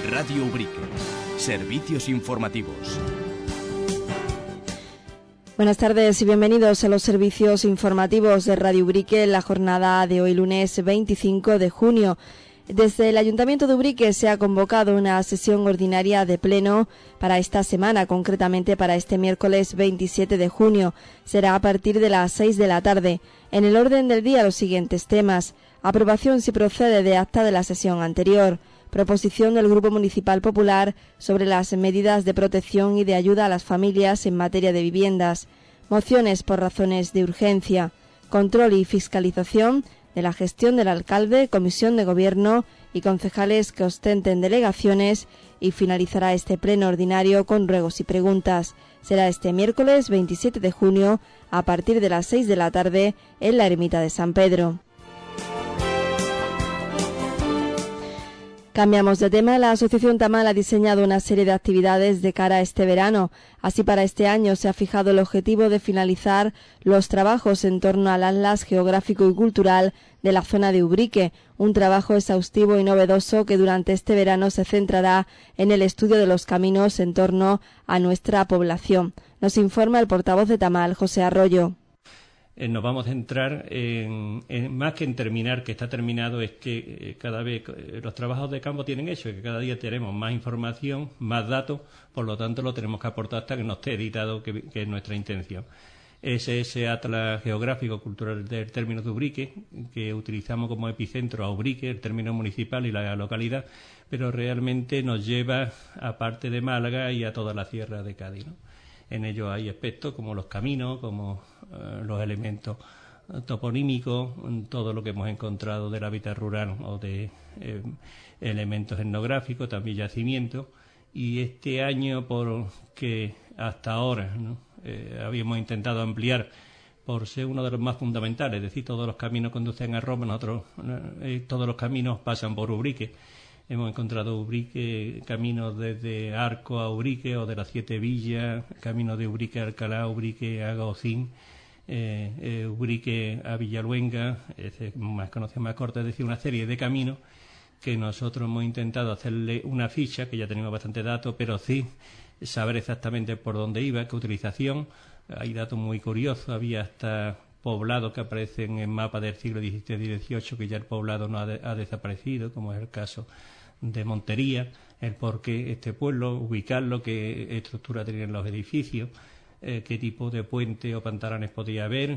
Radio Ubrique. Servicios informativos. Buenas tardes y bienvenidos a los servicios informativos de Radio Ubrique en la jornada de hoy lunes 25 de junio. Desde el Ayuntamiento de Ubrique se ha convocado una sesión ordinaria de pleno para esta semana, concretamente para este miércoles 27 de junio. Será a partir de las 6 de la tarde. En el orden del día los siguientes temas: aprobación si procede de acta de la sesión anterior, proposición del Grupo Municipal Popular sobre las medidas de protección y de ayuda a las familias en materia de viviendas, mociones por razones de urgencia, control y fiscalización de la gestión del alcalde, comisión de gobierno y concejales que ostenten delegaciones, y finalizará este pleno ordinario con ruegos y preguntas. Será este miércoles 27 de junio a partir de las 6 de la tarde en la Ermita de San Pedro. Cambiamos de tema. La Asociación Tamal ha diseñado una serie de actividades de cara a este verano. Así, para este año se ha fijado el objetivo de finalizar los trabajos en torno al atlas geográfico y cultural de la zona de Ubrique, un trabajo exhaustivo y novedoso que durante este verano se centrará en el estudio de los caminos en torno a nuestra población. Nos informa el portavoz de Tamal, José Arroyo. Nos vamos a centrar en más que en terminar, que está terminado, es que cada vez los trabajos de campo tienen eso, que cada día tenemos más información, más datos, por lo tanto lo tenemos que aportar hasta que no esté editado, que es nuestra intención. Ese atlas geográfico cultural del término de Ubrique, que utilizamos como epicentro a Ubrique, el término municipal y la localidad, pero realmente nos lleva a parte de Málaga y a toda la sierra de Cádiz, ¿no? En ello hay aspectos como los caminos, como los elementos toponímicos, todo lo que hemos encontrado del hábitat rural o de elementos etnográficos, también yacimientos. Y este año, porque hasta ahora, ¿no?, habíamos intentado ampliar por ser uno de los más fundamentales, es decir, todos los caminos conducen a Roma, nosotros todos los caminos pasan por Ubrique. Hemos encontrado Ubrique, caminos desde Arco a Ubrique o de las Siete Villas, caminos de Ubrique a Alcalá, Ubrique a Gaucín, Ubrique a Villaluenga, más conocido, más corto, es decir, una serie de caminos que nosotros hemos intentado hacerle una ficha, que ya tenemos bastante datos, pero sí saber exactamente por dónde iba, qué utilización. Hay datos muy curiosos, había hasta poblados que aparecen en mapas del siglo XVII y XVIII, que ya el poblado no ha desaparecido, como es el caso de Montería, el por qué este pueblo, ubicarlo, qué estructura tenían los edificios, qué tipo de puente o pantalones podía haber,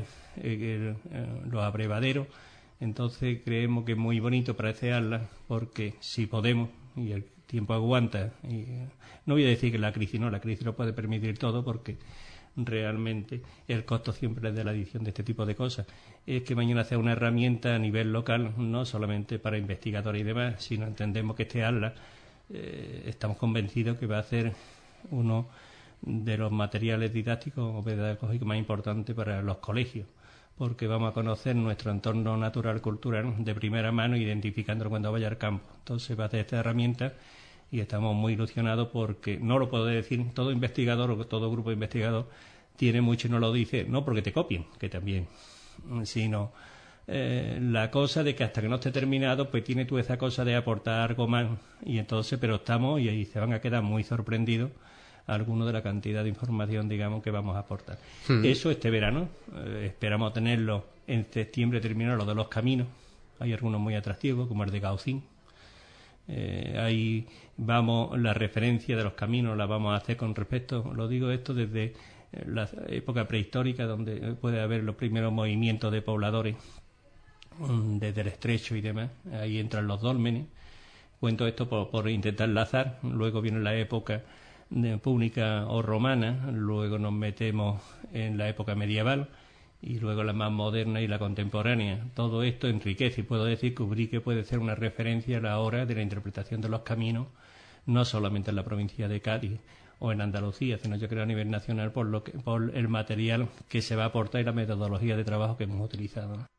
los abrevaderos. Entonces creemos que es muy bonito para ese atlas, porque si podemos, y el tiempo aguanta, y no voy a decir que la crisis no puede permitir todo, porque realmente el costo siempre es de la edición de este tipo de cosas. Es que mañana sea una herramienta a nivel local, no solamente para investigadores y demás, sino entendemos que este atlas estamos convencidos que va a ser uno de los materiales didácticos o pedagógicos más importantes para los colegios, porque vamos a conocer nuestro entorno natural cultural de primera mano, identificándolo cuando vaya al campo. Entonces va a ser esta herramienta y estamos muy ilusionados, porque no lo puedo decir, todo investigador o todo grupo de investigador tiene mucho y no lo dice, no porque te copien, que también, sino la cosa de que hasta que no esté terminado, pues tiene tú esa cosa de aportar algo más, y entonces, pero estamos, y ahí se van a quedar muy sorprendidos algunos de la cantidad de información, digamos, que vamos a aportar. Eso este verano, esperamos tenerlo en septiembre, terminar lo de los caminos. Hay algunos muy atractivos, como el de Gaucín. Ahí vamos, la referencia de los caminos la vamos a hacer con respecto, lo digo esto desde la época prehistórica, donde puede haber los primeros movimientos de pobladores desde el estrecho y demás. Ahí entran los dólmenes. Cuento esto por intentar enlazar. Luego viene la época púnica o romana, luego nos metemos en la época medieval y luego la más moderna y la contemporánea. Todo esto enriquece, y puedo decir que Ubrique puede ser una referencia a la hora de la interpretación de los caminos, no solamente en la provincia de Cádiz o en Andalucía, sino yo creo a nivel nacional por el material que se va a aportar y la metodología de trabajo que hemos utilizado, ¿no?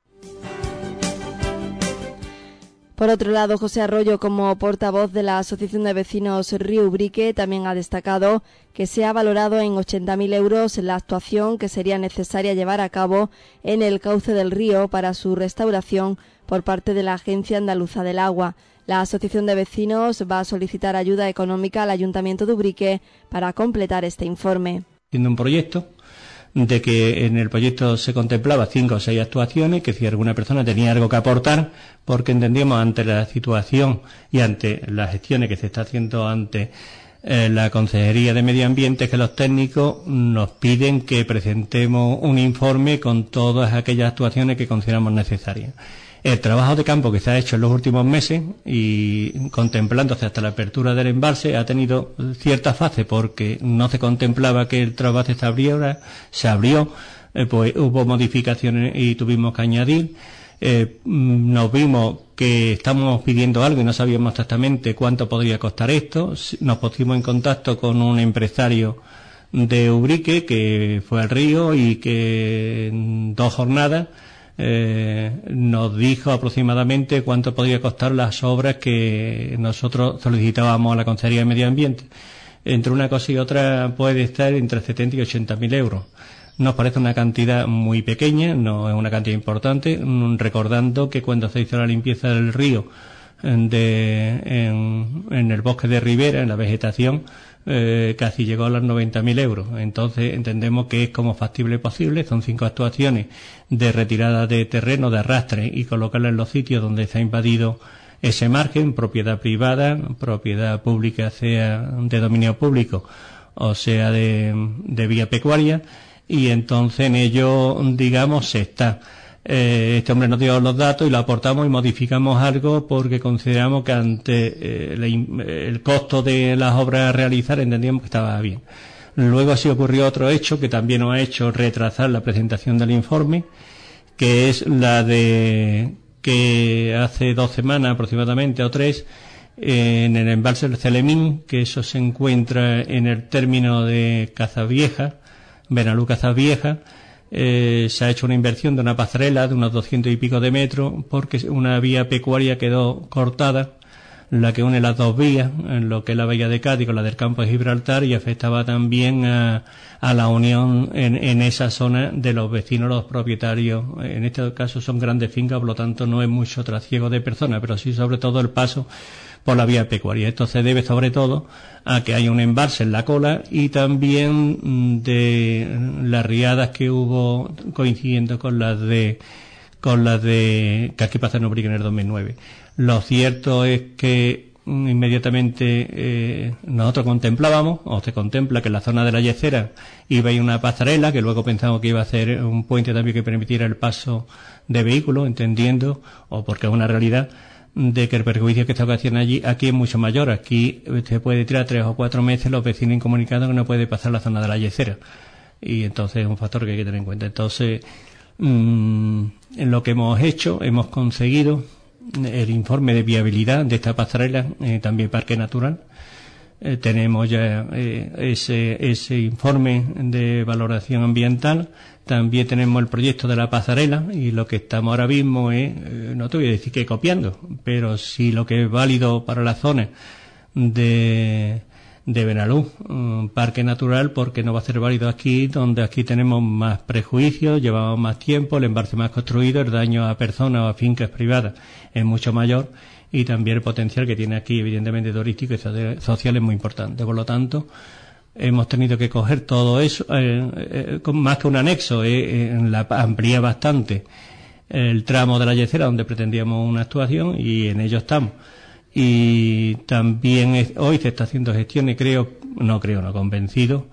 Por otro lado, José Arroyo, como portavoz de la Asociación de Vecinos Río Ubrique, también ha destacado que se ha valorado en 80.000 euros la actuación que sería necesaria llevar a cabo en el cauce del río para su restauración por parte de la Agencia Andaluza del Agua. La Asociación de Vecinos va a solicitar ayuda económica al Ayuntamiento de Ubrique para completar este informe. Haciendo un proyecto de que en el proyecto se contemplaba 5 o 6 actuaciones, que si alguna persona tenía algo que aportar, porque entendíamos ante la situación y ante las gestiones que se está haciendo ante la Consejería de Medio Ambiente, que los técnicos nos piden que presentemos un informe con todas aquellas actuaciones que consideramos necesarias. El trabajo de campo que se ha hecho en los últimos meses y contemplándose hasta la apertura del embalse ha tenido cierta fase porque no se contemplaba que el trasvase se abrió, pues hubo modificaciones y tuvimos que añadir. Nos vimos que estábamos pidiendo algo y no sabíamos exactamente cuánto podría costar esto. Nos pusimos en contacto con un empresario de Ubrique que fue al río y que en 2 jornadas nos dijo aproximadamente cuánto podría costar las obras que nosotros solicitábamos a la Consejería de Medio Ambiente. Entre una cosa y otra puede estar entre 70 y 80.000 euros. Nos parece una cantidad muy pequeña, no es una cantidad importante, recordando que cuando se hizo la limpieza del río en el bosque de ribera, en la vegetación, casi llegó a los 90.000 euros. Entonces entendemos que es como factible posible. Son 5 actuaciones de retirada de terreno, de arrastre y colocarla en los sitios donde se ha invadido ese margen, propiedad privada, propiedad pública, sea de dominio público o sea de vía pecuaria, y entonces en ello, digamos, se está. Este hombre nos dio los datos y lo aportamos y modificamos algo porque consideramos que ante el costo de las obras a realizar entendíamos que estaba bien. Luego así ocurrió otro hecho que también nos ha hecho retrasar la presentación del informe, que es la de que hace 2 semanas aproximadamente o 3, en el embalse del Celemín, que eso se encuentra en el término de Cazavieja, Benalú Cazavieja, se ha hecho una inversión de una pasarela de unos 200 y pico de metros porque una vía pecuaria quedó cortada, la que une las 2 vías, en lo que es la bahía de Cádiz con la del campo de Gibraltar, y afectaba también a la unión en esa zona de los vecinos, los propietarios. En este caso son grandes fincas, por lo tanto no es mucho trasiego de personas, pero sí sobre todo el paso por la vía pecuaria. Esto se debe sobre todo a que hay un embalse en la cola y también de las riadas que hubo coincidiendo con las de que aquí pasó en Ubrique en el 2009. Lo cierto es que inmediatamente nosotros contemplábamos, o se contempla, que en la zona de la Yecera iba a ir una pasarela, que luego pensamos que iba a hacer un puente también que permitiera el paso de vehículos, entendiendo, o porque es una realidad, de que el perjuicio que está ocasionando aquí es mucho mayor. Aquí se puede tirar 3 o 4 meses los vecinos incomunicados que no puede pasar la zona de la Yecera, y entonces es un factor que hay que tener en cuenta. Entonces, en lo que hemos hecho, hemos conseguido el informe de viabilidad de esta pasarela, también parque natural. Tenemos ya ese informe de valoración ambiental. También tenemos el proyecto de la pasarela, y lo que estamos ahora mismo es, no te voy a decir que copiando, pero sí lo que es válido para la zona de Benalú, parque natural, porque no va a ser válido aquí, donde aquí tenemos más prejuicios, llevamos más tiempo, el embalse más construido, el daño a personas o a fincas privadas es mucho mayor, y también el potencial que tiene aquí, evidentemente turístico y social, es muy importante. Por lo tanto, hemos tenido que coger todo eso, más que un anexo, amplía bastante el tramo de la Yecera donde pretendíamos una actuación, y en ello estamos. Y también hoy se está haciendo gestiones, no convencido,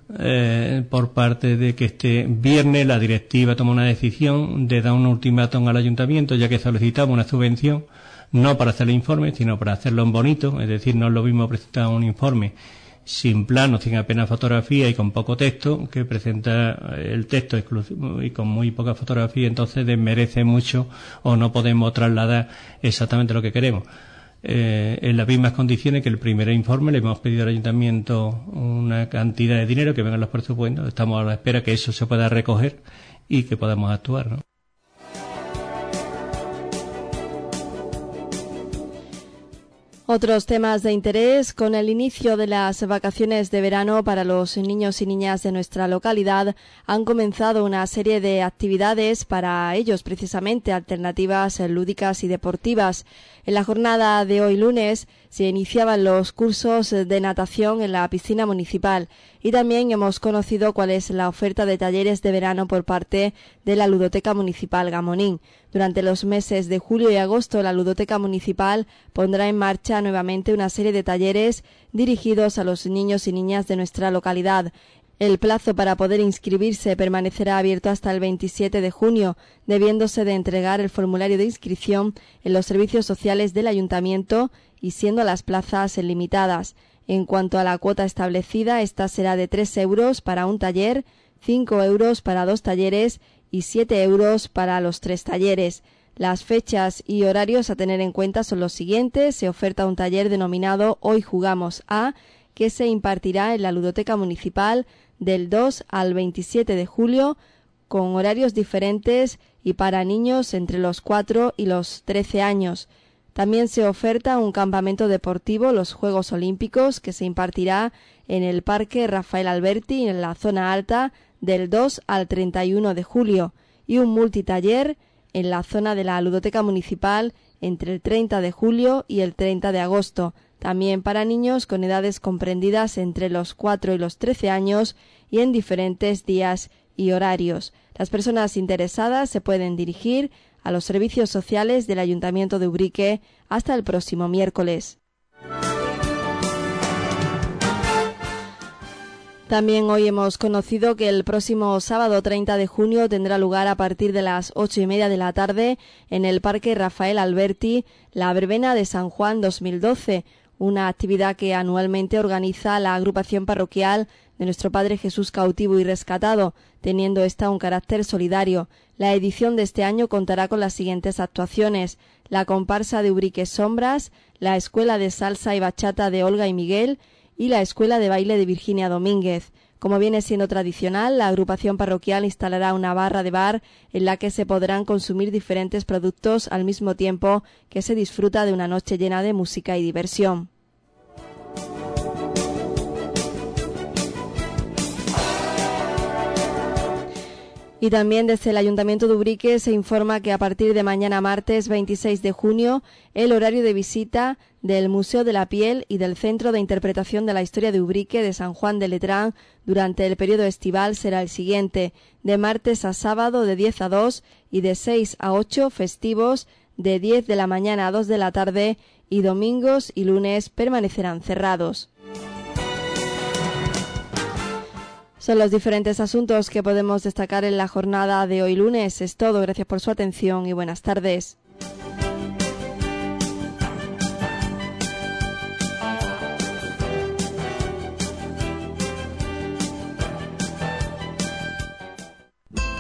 por parte de que este viernes la directiva toma una decisión de dar un ultimátum al ayuntamiento, ya que solicitamos una subvención, no para hacer el informe, sino para hacerlo en bonito. Es decir, no es lo mismo presentar un informe sin plano, sin apenas fotografía y con poco texto, que presenta el texto exclusivo y con muy poca fotografía. Entonces desmerece mucho, o no podemos trasladar exactamente lo que queremos. En las mismas condiciones que el primer informe, le hemos pedido al ayuntamiento una cantidad de dinero, que vengan los presupuestos. Estamos a la espera que eso se pueda recoger y que podamos actuar, ¿no? Otros temas de interés: con el inicio de las vacaciones de verano para los niños y niñas de nuestra localidad, han comenzado una serie de actividades para ellos, precisamente alternativas lúdicas y deportivas. En la jornada de hoy lunes se iniciaban los cursos de natación en la piscina municipal y también hemos conocido cuál es la oferta de talleres de verano por parte de la Ludoteca Municipal Gamonín. Durante los meses de julio y agosto, la Ludoteca Municipal pondrá en marcha nuevamente una serie de talleres dirigidos a los niños y niñas de nuestra localidad. El plazo para poder inscribirse permanecerá abierto hasta el 27 de junio, debiéndose de entregar el formulario de inscripción en los servicios sociales del Ayuntamiento y siendo las plazas limitadas. En cuanto a la cuota establecida, esta será de 3 euros para un taller, 5 euros para 2 talleres y 7 euros para los 3 talleres. Las fechas y horarios a tener en cuenta son los siguientes. Se oferta un taller denominado Hoy Jugamos A, que se impartirá en la Ludoteca Municipal del 2 al 27 de julio, con horarios diferentes y para niños entre los 4 y los 13 años. También se oferta un campamento deportivo, los Juegos Olímpicos, que se impartirá en el Parque Rafael Alberti, en la zona alta, del 2 al 31 de julio, y un multitaller en la zona de la Ludoteca Municipal entre el 30 de julio y el 30 de agosto, también para niños con edades comprendidas entre los 4 y los 13 años y en diferentes días y horarios. Las personas interesadas se pueden dirigir a los servicios sociales del Ayuntamiento de Ubrique hasta el próximo miércoles. También hoy hemos conocido que el próximo sábado 30 de junio tendrá lugar a partir de las 8:30 de la tarde en el Parque Rafael Alberti la Verbena de San Juan 2012, una actividad que anualmente organiza la agrupación parroquial de Nuestro Padre Jesús Cautivo y Rescatado, teniendo esta un carácter solidario. La edición de este año contará con las siguientes actuaciones: la comparsa de Ubrique Sombras, la Escuela de Salsa y Bachata de Olga y Miguel y la Escuela de Baile de Virginia Domínguez. Como viene siendo tradicional, la agrupación parroquial instalará una barra de bar en la que se podrán consumir diferentes productos al mismo tiempo que se disfruta de una noche llena de música y diversión. Y también desde el Ayuntamiento de Ubrique se informa que a partir de mañana martes 26 de junio el horario de visita del Museo de la Piel y del Centro de Interpretación de la Historia de Ubrique de San Juan de Letrán durante el periodo estival será el siguiente: de martes a sábado de 10 a 2 y de 6 a 8 festivos de 10 de la mañana a 2 de la tarde, y domingos y lunes permanecerán cerrados. Son los diferentes asuntos que podemos destacar en la jornada de hoy lunes. Es todo. Gracias por su atención y buenas tardes.